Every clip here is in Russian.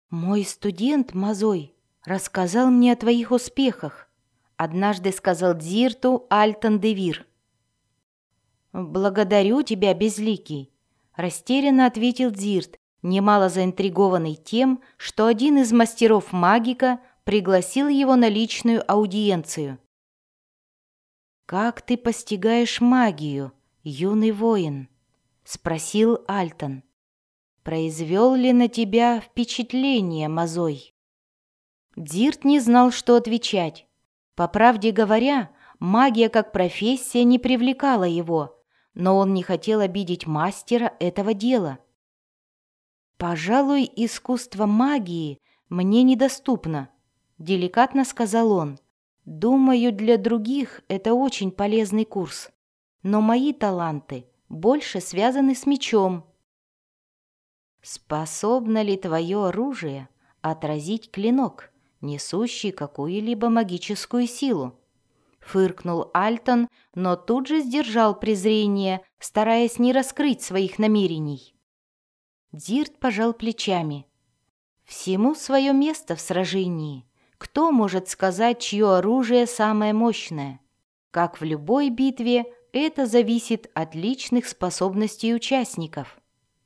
«Мой студент Мазой рассказал мне о твоих успехах», однажды сказал Дзирту Альтан де Вир. «Благодарю тебя, Безликий», растерянно ответил Дзирт, немало заинтригованный тем, что один из мастеров магика пригласил его на личную аудиенцию. «Как ты постигаешь магию, юный воин?» — спросил Альтан. «Произвел ли на тебя впечатление Мазой?» Дзирт не знал, что отвечать. По правде говоря, магия как профессия не привлекала его, но он не хотел обидеть мастера этого дела. «Пожалуй, искусство магии мне недоступно», — деликатно сказал он. «Думаю, для других это очень полезный курс, но мои таланты больше связаны с мечом». «Способно ли твое оружие отразить клинок, несущий какую-либо магическую силу?» Фыркнул Альтан, но тут же сдержал презрение, стараясь не раскрыть своих намерений. Дзирт пожал плечами. «Всему свое место в сражении. Кто может сказать, чье оружие самое мощное? Как в любой битве, это зависит от личных способностей участников».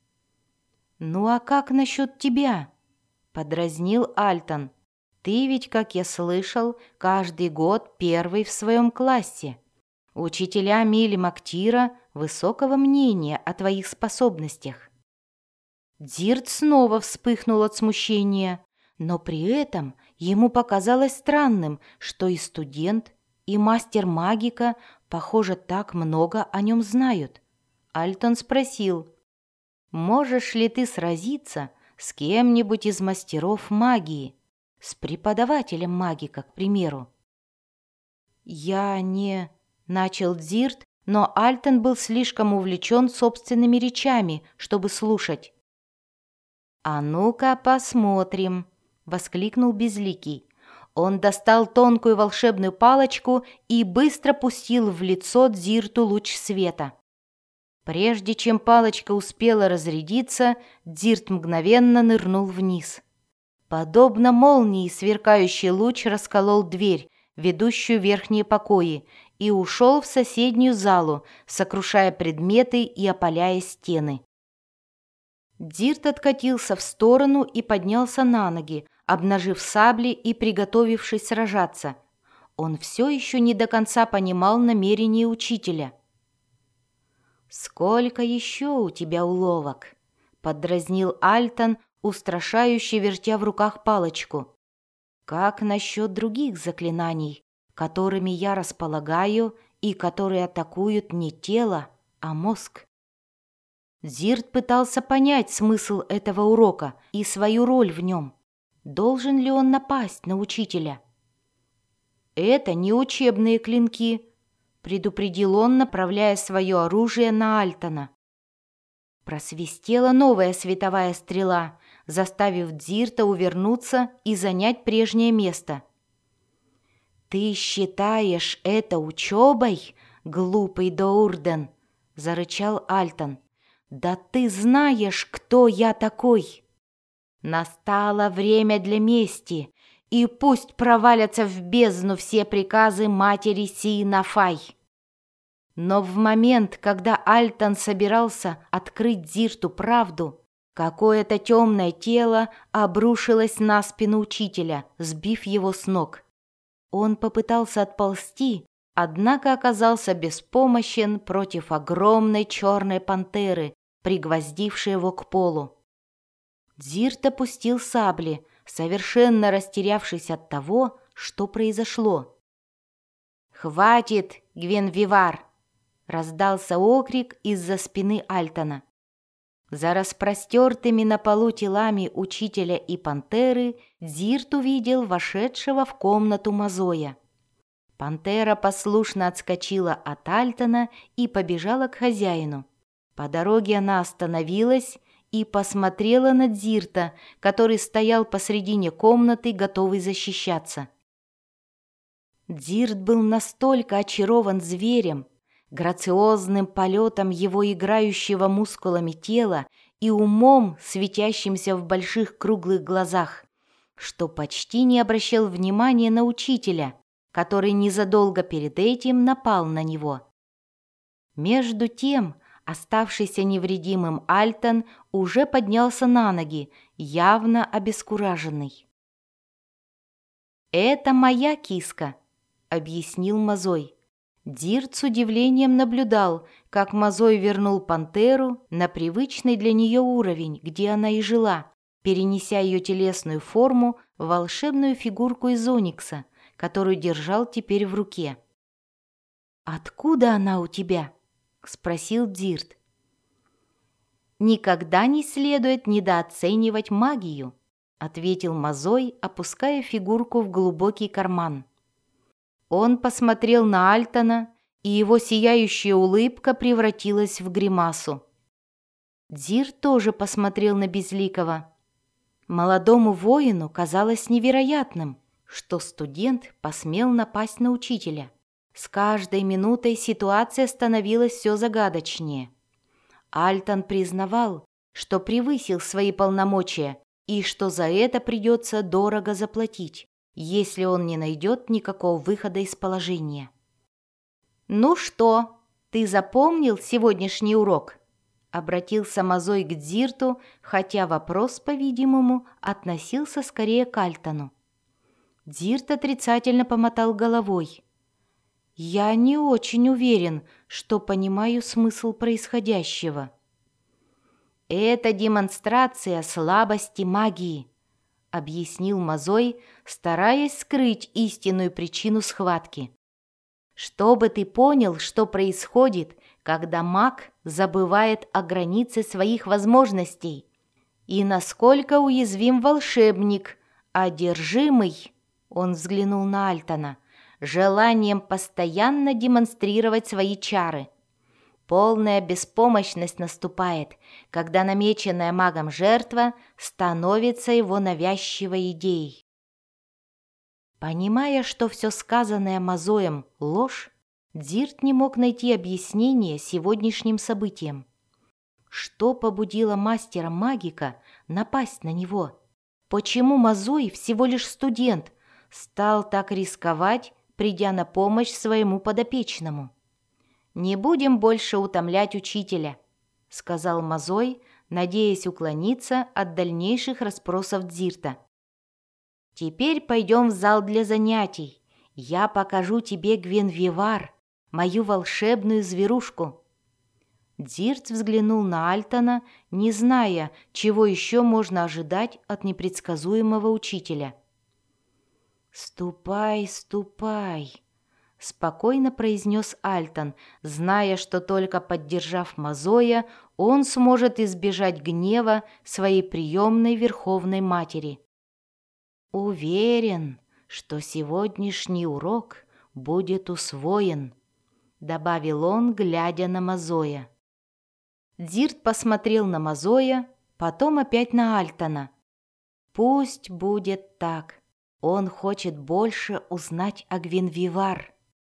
«Ну а как насчет тебя?» — подразнил Альтан. «Ты ведь, как я слышал, каждый год первый в своем классе. Учителя Мили Мактира высокого мнения о твоих способностях». Дзирт снова вспыхнул от смущения, но при этом ему показалось странным, что и студент, и мастер магика, похоже, так много о нем знают. Альтан спросил: «Можешь ли ты сразиться с кем-нибудь из мастеров магии? С преподавателем магика, к примеру?» «Я не...» — начал Дзирт, но Альтан был слишком увлечен собственными речами, чтобы слушать. «А ну-ка посмотрим», — воскликнул Безликий. Он достал тонкую волшебную палочку и быстро пустил в лицо Дзирту луч света. Прежде чем палочка успела разрядиться, Дзирт мгновенно нырнул вниз. Подобно молнии сверкающий луч расколол дверь, ведущую в верхние покои, и ушел в соседнюю залу, сокрушая предметы и опаляя стены. Дзирт откатился в сторону и поднялся на ноги, обнажив сабли и приготовившись сражаться. Он все еще не до конца понимал намерения учителя. «Сколько еще у тебя уловок?» — поддразнил Альтан, устрашающе вертя в руках палочку. «Как насчет других заклинаний, которыми я располагаю и которые атакуют не тело, а мозг?» Дзирт пытался понять смысл этого урока и свою роль в нем. Должен ли он напасть на учителя? «Это не учебные клинки», — предупредил он, направляя свое оружие на Альтана. Просвистела новая световая стрела, заставив Дзирта увернуться и занять прежнее место. «Ты считаешь это учебой, глупый Доурден?» — зарычал Альтан. «Да ты знаешь, кто я такой! Настало время для мести, и пусть провалятся в бездну все приказы матери Синафай». Но в момент, когда Альтан собирался открыть Дзирту правду, какое-то темное тело обрушилось на спину учителя, сбив его с ног. Он попытался отползти, однако оказался беспомощен против огромной черной пантеры, пригвоздившей его к полу. Дзирт опустил сабли, совершенно растерявшись от того, что произошло. «Хватит, Гвенвивар!» — раздался окрик из-за спины Альтана. За распростертыми на полу телами учителя и пантеры Дзирт увидел вошедшего в комнату Мазоя. Пантера послушно отскочила от Альтана и побежала к хозяину. По дороге она остановилась и посмотрела на Дзирта, который стоял посредине комнаты, готовый защищаться. Дзирт был настолько очарован зверем, грациозным полетом его играющего мускулами тела и умом, светящимся в больших круглых глазах, что почти не обращал внимания на учителя, который незадолго перед этим напал на него. Между тем, оставшийся невредимым Альтон уже поднялся на ноги, явно обескураженный. «Это моя киска», — объяснил Мазой. Дирт с удивлением наблюдал, как Мазой вернул пантеру на привычный для нее уровень, где она и жила, перенеся ее телесную форму в волшебную фигурку из оникса, которую держал теперь в руке. «Откуда она у тебя?» — спросил Дирт. «Никогда не следует недооценивать магию», — ответил Мазой, опуская фигурку в глубокий карман. Он посмотрел на Альтона, и его сияющая улыбка превратилась в гримасу. Дирт тоже посмотрел на Безликого. Молодому воину казалось невероятным, что студент посмел напасть на учителя. С каждой минутой ситуация становилась все загадочнее. Альтон признавал, что превысил свои полномочия и что за это придется дорого заплатить, если он не найдет никакого выхода из положения. «Ну что, ты запомнил сегодняшний урок?» — обратился Мазой к Дирту, хотя вопрос, по-видимому, относился скорее к Альтону. Дирт отрицательно помотал головой. «Я не очень уверен, что понимаю смысл происходящего». «Это демонстрация слабости магии», — объяснил Мазой, стараясь скрыть истинную причину схватки. «Чтобы ты понял, что происходит, когда маг забывает о границе своих возможностей, и насколько уязвим волшебник, одержимый», — он взглянул на Альтона, желанием постоянно демонстрировать свои чары. Полная беспомощность наступает, когда намеченная магом жертва становится его навязчивой идеей. Понимая, что все сказанное Мазоем – ложь, Дирт не мог найти объяснение сегодняшним событиям. Что побудило мастера-магика напасть на него? Почему Мазой, всего лишь студент, стал так рисковать, придя на помощь своему подопечному? «Не будем больше утомлять учителя», — сказал Мазой, надеясь уклониться от дальнейших расспросов Дирта. «Теперь пойдем в зал для занятий. Я покажу тебе Гвенвивар, мою волшебную зверушку». Дирт взглянул на Альтона, не зная, чего еще можно ожидать от непредсказуемого учителя. «Ступай, ступай», — спокойно произнес Альтон, зная, что только поддержав Мазоя, он сможет избежать гнева своей приемной Верховной Матери. «Уверен, что сегодняшний урок будет усвоен», — добавил он, глядя на Мазоя. Дирт посмотрел на Мазоя, потом опять на Альтона. «Пусть будет так. Он хочет больше узнать о Гвенвивар».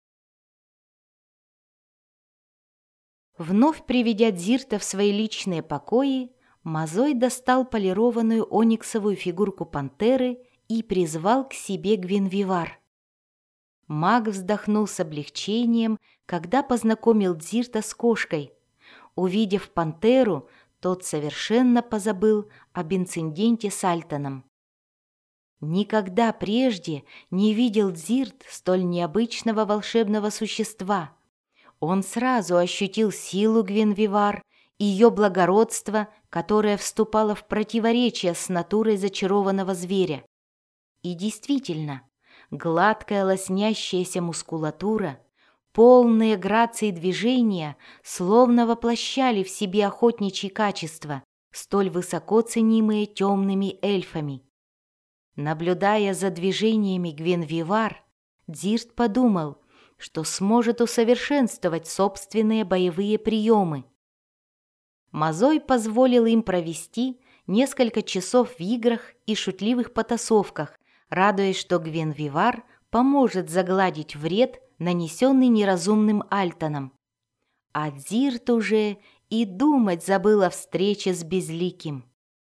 Вновь приведя Дирта в свои личные покои, Мазой достал полированную ониксовую фигурку пантеры и призвал к себе Гвенвивар. Маг вздохнул с облегчением, когда познакомил Дирта с кошкой. Увидев пантеру, тот совершенно позабыл об инциденте с Альтоном. Никогда прежде не видел Дирт столь необычного волшебного существа. Он сразу ощутил силу Гвенвивар, ее благородство, которое вступало в противоречие с натурой зачарованного зверя. И действительно, гладкая лоснящаяся мускулатура, полные грации движения словно воплощали в себе охотничьи качества, столь высоко ценимые темными эльфами. Наблюдая за движениями Гвенвивар, Дирт подумал, что сможет усовершенствовать собственные боевые приемы. Мазой позволил им провести несколько часов в играх и шутливых потасовках, радуясь, что Гвенвивар поможет загладить вред, нанесенный неразумным Альтоном. А Дирт уже и думать забыл о встрече с Безликим.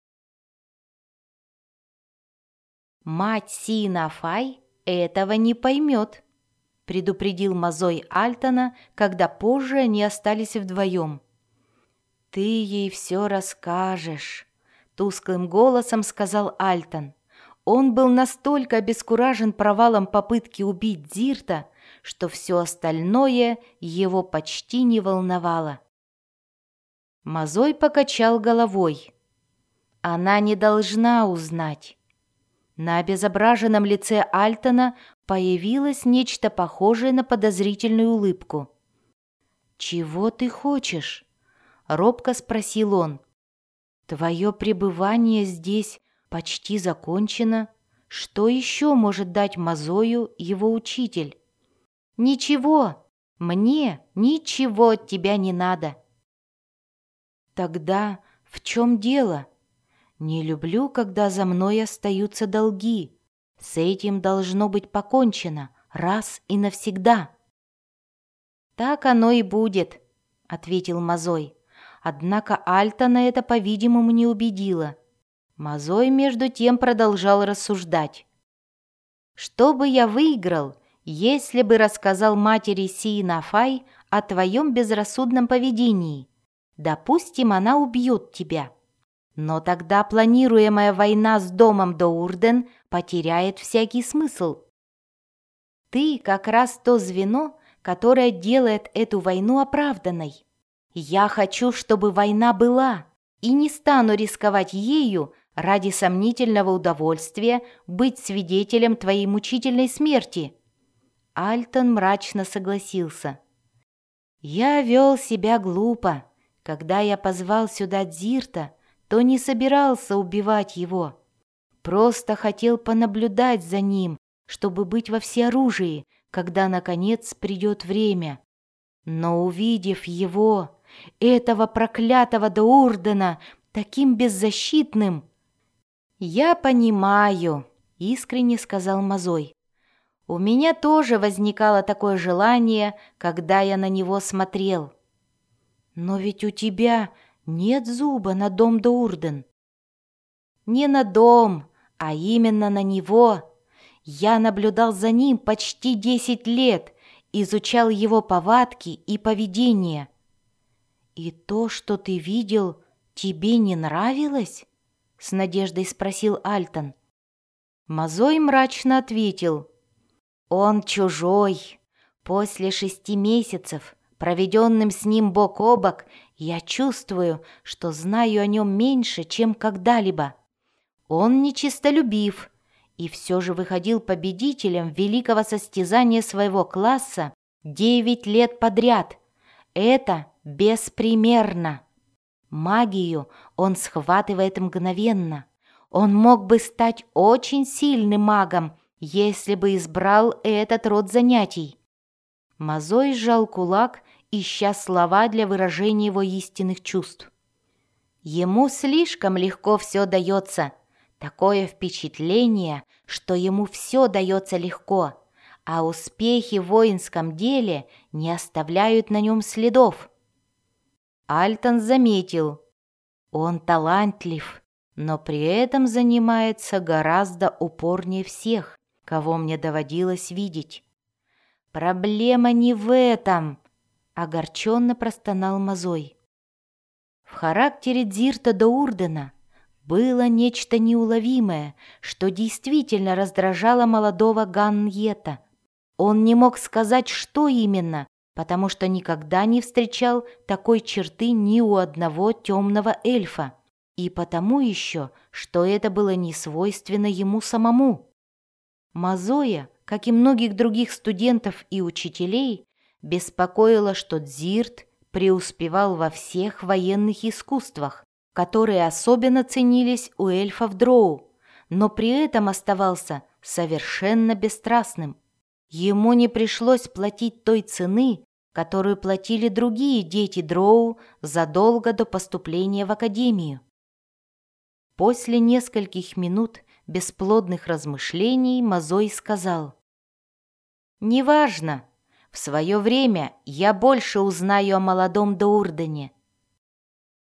«Мать Синафай этого не поймет», — предупредил Мазой Альтона, когда позже они остались вдвоем. «Ты ей все расскажешь», — тусклым голосом сказал Альтон. Он был настолько обескуражен провалом попытки убить Дзирта, что все остальное его почти не волновало. Мазой покачал головой. «Она не должна узнать». На обезображенном лице Альтона появилось нечто похожее на подозрительную улыбку. «Чего ты хочешь?» — робко спросил он. «Твое пребывание здесь почти закончено. Что еще может дать Мазою его учитель?» «Ничего, мне ничего от тебя не надо». «Тогда в чем дело? Не люблю, когда за мной остаются долги. С этим должно быть покончено раз и навсегда». «Так оно и будет», — ответил Мазой. Однако Альтона это, по-видимому, не убедило. Мазой, между тем, продолжал рассуждать. «Что бы я выиграл, если бы рассказал матери Синафай о твоем безрассудном поведении? Допустим, она убьет тебя. Но тогда планируемая война с домом Доурден потеряет всякий смысл. Ты как раз то звено, которое делает эту войну оправданной. Я хочу, чтобы война была, и не стану рисковать ею ради сомнительного удовольствия быть свидетелем твоей мучительной смерти». Альтон мрачно согласился. «Я вел себя глупо. Когда я позвал сюда Дзирта, то не собирался убивать его. Просто хотел понаблюдать за ним, чтобы быть во всеоружии, когда, наконец, придет время. Но увидев его, этого проклятого Доурдена, таким беззащитным...» «Я понимаю», — искренне сказал Мазой. «У меня тоже возникало такое желание, когда я на него смотрел». «Но ведь у тебя нет зуба на дом Доурден». «Не на дом, а именно на него. Я наблюдал за ним почти 10 лет, изучал его повадки и поведение». «И то, что ты видел, тебе не нравилось?» — с надеждой спросил Альтон. Мазой мрачно ответил. «Он чужой. После 6 месяцев, проведенным с ним бок о бок, я чувствую, что знаю о нем меньше, чем когда-либо. Он нечистолюбив и все же выходил победителем великого состязания своего класса 9 лет подряд. Это беспримерно. Магию он схватывает мгновенно. Он мог бы стать очень сильным магом, если бы избрал этот род занятий». Мазой сжал кулак, ища слова для выражения его истинных чувств. «Ему слишком легко все дается. Такое впечатление, что ему все дается легко, а успехи в воинском деле не оставляют на нем следов». Альтон заметил. «Он талантлив, но при этом занимается гораздо упорнее всех, кого мне доводилось видеть». «Проблема не в этом», — огорченно простонал Мазой. В характере Дзирта Доурдена было нечто неуловимое, что действительно раздражало молодого Ганньета. Он не мог сказать, что именно, потому что никогда не встречал такой черты ни у одного темного эльфа, и потому еще, что это было не свойственно ему самому. Мазоя, как и многих других студентов и учителей, беспокоило, что Дзирт преуспевал во всех военных искусствах, которые особенно ценились у эльфов Дроу, но при этом оставался совершенно бесстрастным. Ему не пришлось платить той цены, которую платили другие дети Дроу задолго до поступления в академию. После нескольких минут бесплодных размышлений Мазой сказал: «Неважно, в свое время я больше узнаю о молодом Доурдене.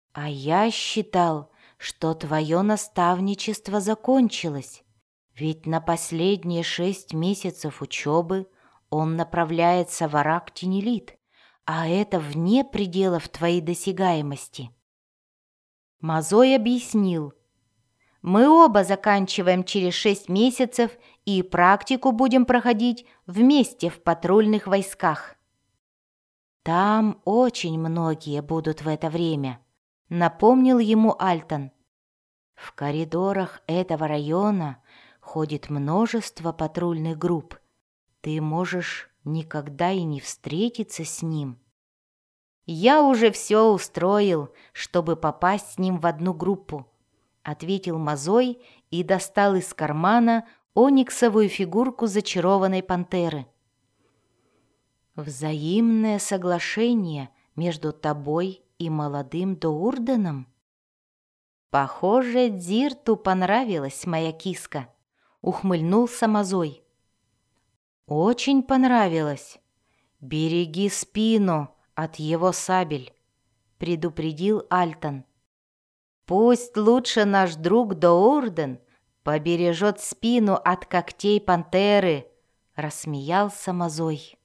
А я считал, что твое наставничество закончилось, ведь на последние 6 месяцев учебы он направляется в Арак-Тенелит, а это вне пределов твоей досягаемости. Мазой объяснил: мы оба заканчиваем через 6 месяцев и практику будем проходить вместе в патрульных войсках. Там очень многие будут в это время, напомнил ему Альтон. В коридорах этого района ходит множество патрульных групп. Ты можешь никогда и не встретиться с ним. Я уже все устроил, чтобы попасть с ним в одну группу, ответил Мазой и достал из кармана ониксовую фигурку зачарованной пантеры. Взаимное соглашение между тобой и молодым Доурденом? Похоже, Дзирту понравилась моя киска, ухмыльнулся Мазой. Очень понравилось. Береги спину от его сабель, предупредил Альтон. Пусть лучше наш друг Доурден побережет спину от когтей пантеры, рассмеялся Мазой.